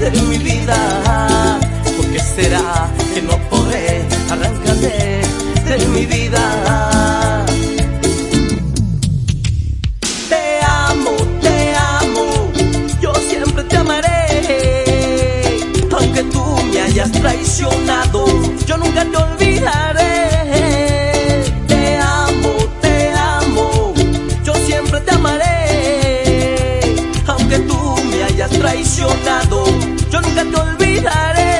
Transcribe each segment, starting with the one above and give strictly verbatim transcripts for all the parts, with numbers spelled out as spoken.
de mi vida. ¿Por qué será que no podré arrancarte de mi vida? Te amo, te amo, yo siempre te amaré. Aunque tú me hayas traicionado, yo nunca te olvidaré. Te amo, te amo, yo siempre te amaré. Aunque tú me hayas traicionado, yo nunca te olvidaré.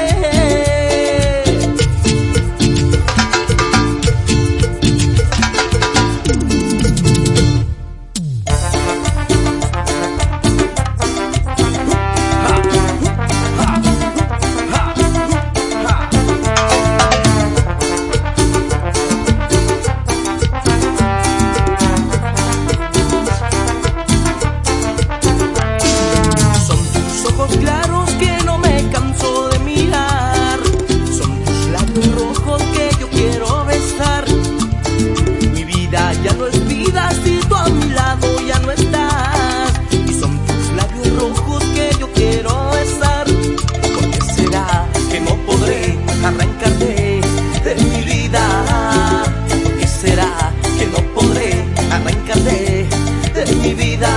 Claros que no me canso de mirar, son tus labios rojos que yo quiero besar. Mi vida ya no es vida si tú a mi lado ya no estás, y son tus labios rojos que yo quiero besar. ¿Por qué será que no podré arrancarte de mi vida? ¿Por qué será que no podré arrancarte de mi vida?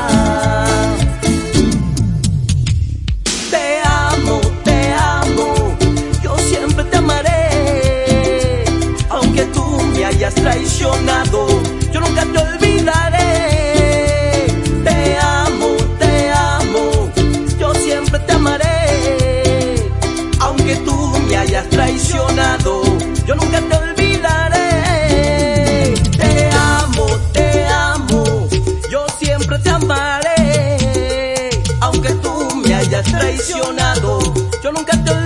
Traicionado, yo nunca te olvidaré. Te amo, te amo, yo siempre te amaré. Aunque tú me hayas traicionado, yo nunca te olvidaré. Te amo, te amo, yo siempre te amaré. Aunque tú me hayas traicionado, yo nunca te olvidaré.